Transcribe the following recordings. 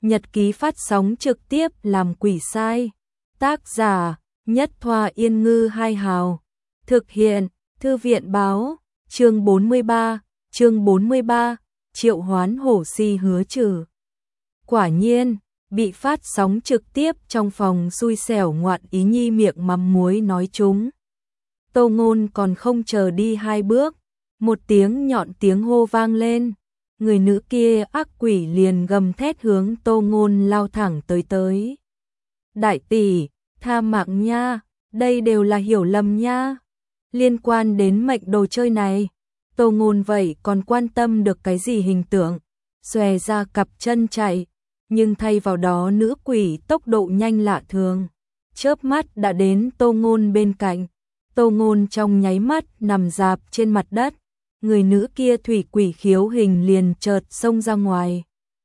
Nhật ký phát sóng trực tiếp làm quỷ sai. Tác giả Nhất Thoa Yên Ngư Hai Hào. Thực hiện Thư viện Báo. Chương 43. Triệu hoán hổ si hứa trừ. Quả nhiên, bị phát sóng trực tiếp trong phòng xui xẻo ngoạn ý nhi miệng mắm muối nói chúng. Tô Ngôn còn không chờ đi 2 bước, một tiếng nhọn tiếng hô vang lên. Người nữ kia ác quỷ liền gầm thét hướng Tô Ngôn lao thẳng tới. Đại tỷ, tha mạng nha, đây đều là hiểu lầm nha. Liên quan đến mệnh đồ chơi này, Tô Ngôn vậy còn quan tâm được cái gì hình tượng, xòe ra cặp chân chạy, nhưng thay vào đó nữ quỷ tốc độ nhanh lạ thường, chớp mắt đã đến Tô Ngôn bên cạnh. Tô Ngôn trong nháy mắt nằm rạp trên mặt đất, người nữ kia thủy quỷ khiếu hình liền chợt xông ra ngoài.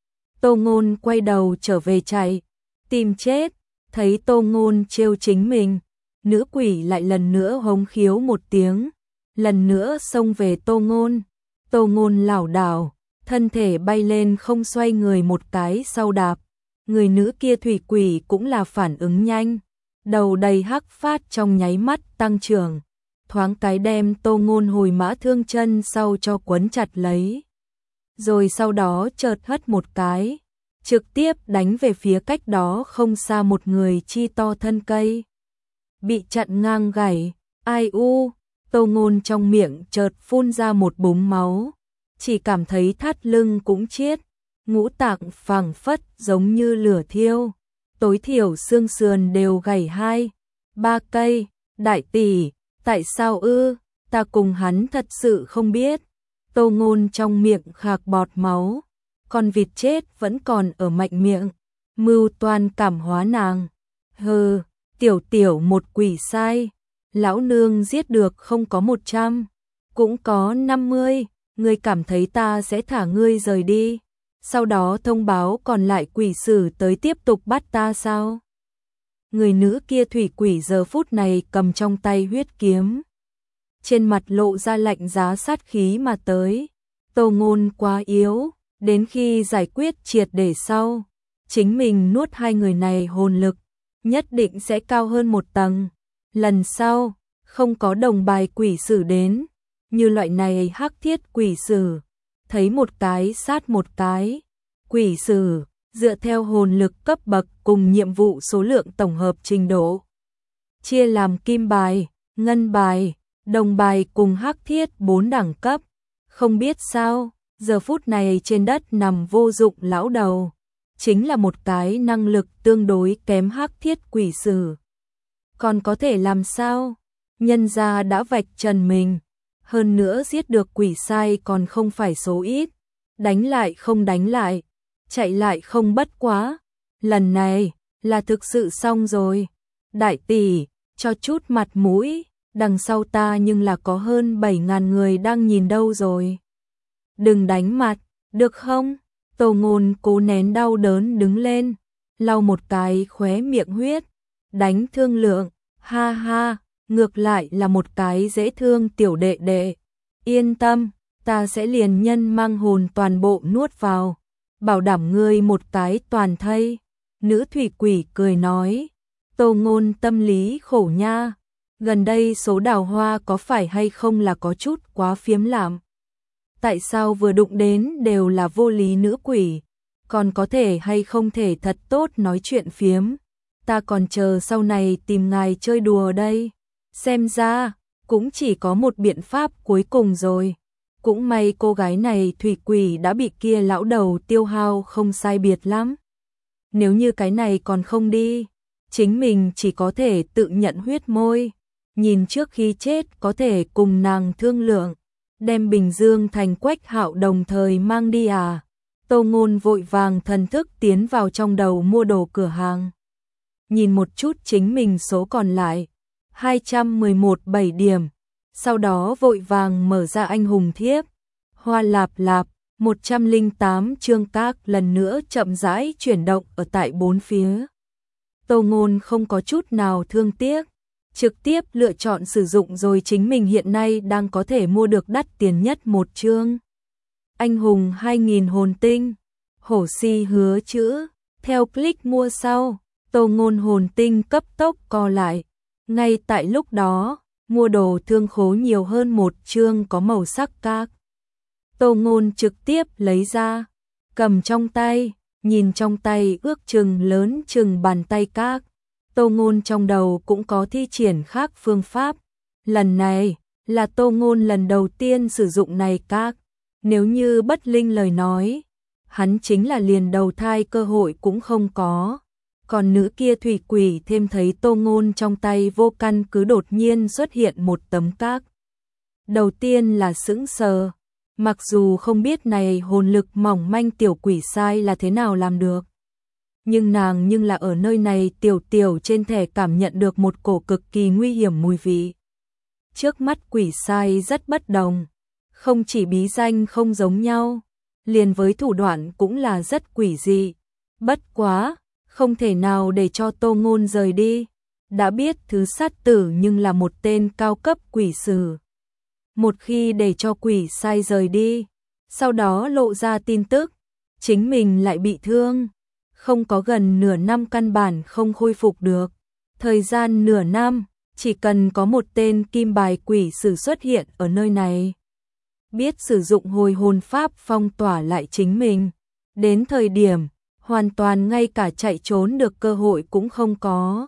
Tô Ngôn quay đầu trở về chạy, tìm chết, thấy Tô Ngôn trêu chính mình, nữ quỷ lại lần nữa hống khiếu một tiếng, lần nữa xông về Tô Ngôn. Tô Ngôn lảo đảo, thân thể bay lên không xoay người một cái sau đạp, người nữ kia thủy quỷ cũng là phản ứng nhanh, đầu đầy hắc phát trong nháy mắt tăng trưởng, thoáng cái đem Tô Ngôn hồi mã thương chân sau cho quấn chặt lấy. Rồi sau đó chợt hất một cái, trực tiếp đánh về phía cách đó không xa một người chi to thân cây. Bị chặn ngang gãy, ai u, Tô Ngôn trong miệng chợt phun ra một búng máu, chỉ cảm thấy thắt lưng cũng chiết, ngũ tạng phảng phất giống như lửa thiêu, tối thiểu xương sườn đều gãy 2-3 cây. Đại tỷ, tại sao ư, ta cùng hắn thật sự không biết. Tô Ngôn trong miệng khạc bọt máu, con vịt chết vẫn còn ở mạnh miệng, mưu toan cảm hóa nàng. Hừ, tiểu một quỷ sai, lão nương giết được không có 100, cũng có 50, ngươi cảm thấy ta sẽ thả ngươi rời đi, sau đó thông báo còn lại quỷ sử tới tiếp tục bắt ta sao? Người nữ kia thủy quỷ giờ phút này cầm trong tay huyết kiếm, trên mặt lộ ra lạnh giá sát khí mà tới. Tô Ngôn quá yếu, đến khi giải quyết triệt để sau, chính mình nuốt hai người này hồn lực, nhất định sẽ cao hơn một tầng. Lần sau, không có đồng bài quỷ sử đến, như loại này hắc thiết quỷ sử, thấy một cái sát một cái. Quỷ sử, dựa theo hồn lực cấp bậc cùng nhiệm vụ số lượng tổng hợp trình độ, chia làm kim bài, ngân bài, đồng bài cùng hắc thiết 4 đẳng cấp. Không biết sao, giờ phút này trên đất nằm vô dụng lão đầu, chính là một cái năng lực tương đối kém hắc thiết quỷ sử. Còn có thể làm sao? Nhân gia đã vạch trần mình, hơn nữa giết được quỷ sai còn không phải số ít, đánh lại không đánh lại, chạy lại không bất quá. Lần này là thực sự xong rồi. Đại tỷ, cho chút mặt mũi, đằng sau ta nhưng là có hơn 7.000 người đang nhìn đâu rồi. Đừng đánh mặt, được không? Tô Ngôn cố nén đau đớn đứng lên, lau một cái khóe miệng huyết. Đánh thương lượng, ha ha, ngược lại là một cái dễ thương tiểu đệ đệ. Yên tâm, ta sẽ liền nhân mang hồn toàn bộ nuốt vào, bảo đảm ngươi một cái toàn thây. Nữ thủy quỷ cười nói. Tô Ngôn tâm lý khổ nha, gần đây số đào hoa có phải hay không là có chút quá phiếm lạm. Tại sao vừa đụng đến đều là vô lý nữ quỷ, còn có thể hay không thể thật tốt nói chuyện phiếm. Ta còn chờ sau này tìm ngài chơi đùa đây. Xem ra, cũng chỉ có một biện pháp cuối cùng rồi. Cũng may cô gái này thủy quỷ đã bị kia lão đầu tiêu hao không sai biệt lắm. Nếu như cái này còn không đi, chính mình chỉ có thể tự nhận huyết môi. Nhìn trước khi chết có thể cùng nàng thương lượng, đem Bình Dương thành Quách Hạo đồng thời mang đi à. Tô Ngôn vội vàng thần thức tiến vào trong đầu mua đồ cửa hàng. Nhìn một chút chính mình số còn lại, 211 điểm. Sau đó vội vàng mở ra anh hùng thiếp. Hoa lạp lạp, 108 chương các lần nữa chậm rãi chuyển động ở tại bốn phía. Tô Ngôn không có chút nào thương tiếc, trực tiếp lựa chọn sử dụng rồi chính mình hiện nay đang có thể mua được đắt tiền nhất một chương. Anh hùng 2000 hồn tinh, hổ si hứa chữ, Theo click mua sau, Tô Ngôn hồn tinh cấp tốc co lại. Ngay tại lúc đó, mua đồ thương khố nhiều hơn một chương có màu sắc các. Tô Ngôn trực tiếp lấy ra, cầm trong tay, nhìn trong tay ước chừng lớn chừng bàn tay các. Tô Ngôn trong đầu cũng có thi triển khác phương pháp. Lần này là Tô Ngôn lần đầu tiên sử dụng này các. Nếu như bất linh lời nói, hắn chính là liền đầu thai cơ hội cũng không có. Còn nữ kia thủy quỷ thêm thấy Tô Ngôn trong tay vô căn cứ đột nhiên xuất hiện một tấm các. Đầu tiên là sững sờ, mặc dù không biết này hồn lực mỏng manh tiểu quỷ sai là thế nào làm được. Nhưng nàng nhưng là ở nơi này tiểu trên thẻ cảm nhận được một cổ cực kỳ nguy hiểm mùi vị. Trước mắt quỷ sai rất bất đồng, không chỉ bí danh không giống nhau, liền với thủ đoạn cũng là rất quỷ dị. Bất quá, không thể nào để cho Tô Ngôn rời đi. Đã biết thứ sát tử nhưng là một tên cao cấp quỷ sử. Một khi để cho quỷ sai rời đi, sau đó lộ ra tin tức, chính mình lại bị thương. Không có gần nửa năm căn bản không khôi phục được. Thời gian nửa năm, chỉ cần có một tên kim bài quỷ sử xuất hiện ở nơi này, biết sử dụng hồi hồn pháp phong tỏa lại chính mình. Đến thời điểm, hoàn toàn ngay cả chạy trốn được cơ hội cũng không có.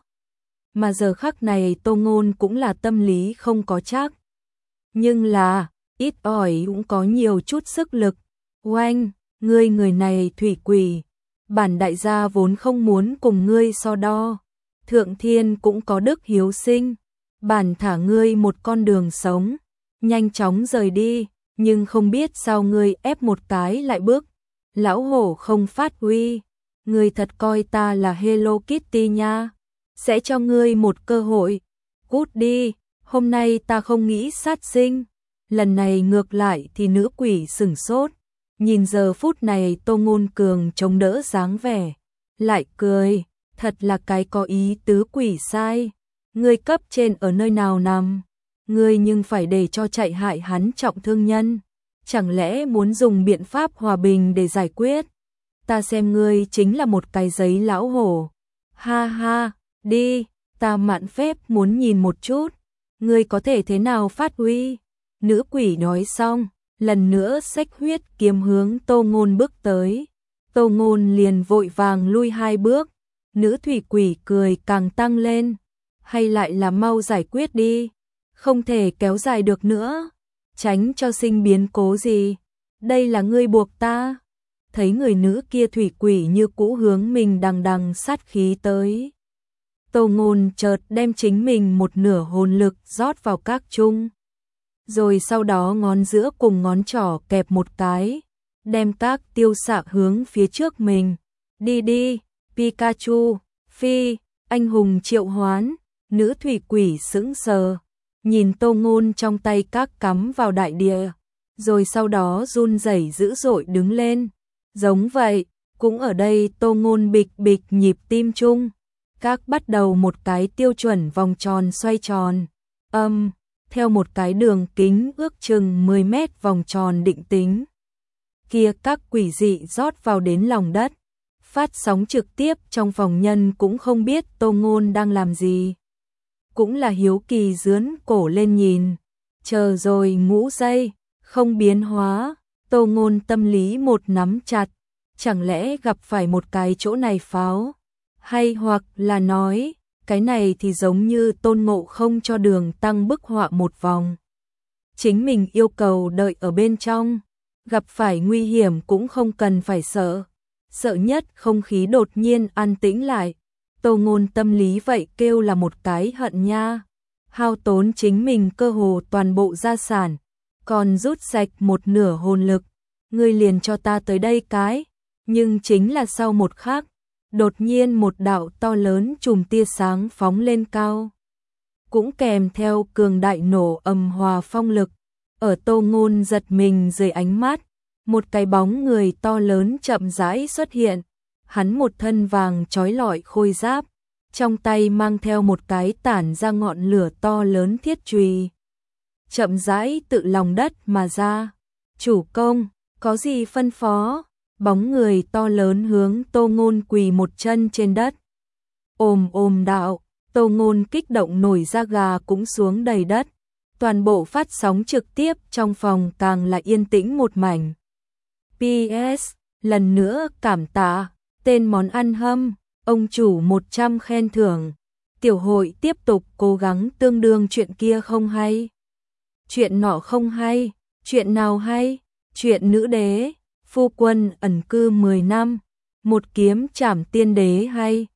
Mà giờ khắc này Tô Ngôn cũng là tâm lý không có chắc. Nhưng là, ít ỏi cũng có nhiều chút sức lực. Oanh, ngươi người này thủy quỷ. Bản đại gia vốn không muốn cùng ngươi so đo. Thượng thiên cũng có đức hiếu sinh. Bản thả ngươi một con đường sống. Nhanh chóng rời đi, nhưng không biết sao ngươi ép một cái lại bước. Lão hổ không phát huy. Ngươi thật coi ta là Hello Kitty nha. Sẽ cho ngươi một cơ hội. Cút đi, hôm nay ta không nghĩ sát sinh. Lần này ngược lại thì nữ quỷ sửng sốt. Nhìn giờ phút này Tô Ngôn Cường chống đỡ dáng vẻ. Lại cười, thật là cái có ý tứ quỷ sai. Ngươi cấp trên ở nơi nào nằm? Ngươi nhưng phải để cho chạy hại hắn trọng thương nhân. Chẳng lẽ muốn dùng biện pháp hòa bình để giải quyết? Ta xem ngươi chính là một cái giấy lão hổ. Ha ha, đi, ta mạn phép muốn nhìn một chút. Ngươi có thể thế nào phát huy? Nữ quỷ nói xong, lần nữa xách huyết kiếm hướng Tô Ngôn bước tới. Tô Ngôn liền vội vàng lui 2 bước. Nữ thủy quỷ cười càng tăng lên. Hay lại là mau giải quyết đi. Không thể kéo dài được nữa. Tránh cho sinh biến cố gì. Đây là ngươi buộc ta. Thấy người nữ kia thủy quỷ như cũ hướng mình đằng sát khí tới. Tô Ngôn chợt đem chính mình một nửa hồn lực rót vào các chung. Rồi sau đó ngón giữa cùng ngón trỏ kẹp một cái. Đem các tiêu xạ hướng phía trước mình. Đi đi, Pikachu, Phi, anh hùng triệu hoán. Nữ thủy quỷ sững sờ. Nhìn Tô Ngôn trong tay các cắm vào đại địa. Rồi sau đó run rẩy dữ dội đứng lên. Giống vậy, cũng ở đây Tô Ngôn bịch bịch nhịp tim chung. Các bắt đầu một cái tiêu chuẩn vòng tròn xoay tròn. Theo một cái đường kính ước chừng 10 mét vòng tròn định tính. Kia các quỷ dị rót vào đến lòng đất. Phát sóng trực tiếp trong phòng nhân cũng không biết Tô Ngôn đang làm gì. Cũng là hiếu kỳ dướn cổ lên nhìn. Chờ rồi ngũ giây, không biến hóa. Tô Ngôn tâm lý một nắm chặt. Chẳng lẽ gặp phải một cái chỗ này pháo? Hay hoặc là nói, cái này thì giống như Tôn Ngộ Không cho Đường Tăng bức họa một vòng. Chính mình yêu cầu đợi ở bên trong. Gặp phải nguy hiểm cũng không cần phải sợ. Sợ nhất không khí đột nhiên an tĩnh lại. Tô Ngôn tâm lý vậy kêu là một cái hận nha. Hao tốn chính mình cơ hồ toàn bộ gia sản. Còn rút sạch một nửa hồn lực. Ngươi liền cho ta tới đây cái. Nhưng chính là sau một khắc, đột nhiên một đạo to lớn chùm tia sáng phóng lên cao. Cũng kèm theo cường đại nổ ầm hòa phong lực. Ở Tô Ngôn giật mình dưới ánh mắt, một cái bóng người to lớn chậm rãi xuất hiện. Hắn một thân vàng trói lọi khôi giáp, trong tay mang theo một cái tản ra ngọn lửa to lớn thiết chùy. Chậm rãi tự lòng đất mà ra. Chủ công, có gì phân phó? bóng người to lớn hướng Tô Ngôn quỳ một chân trên đất. Ôm đạo, Tô Ngôn kích động nổi da gà cũng xuống đầy đất. Toàn bộ phát sóng trực tiếp trong phòng càng là yên tĩnh một mảnh. PS, lần nữa cảm tạ, tên món ăn hâm, ông chủ 100 khen thưởng. Tiểu hội tiếp tục cố gắng tương đương chuyện kia không hay. Chuyện nọ không hay, chuyện nào hay? Chuyện nữ đế, phu quân ẩn cư 10 năm, một kiếm trảm tiên đế hay.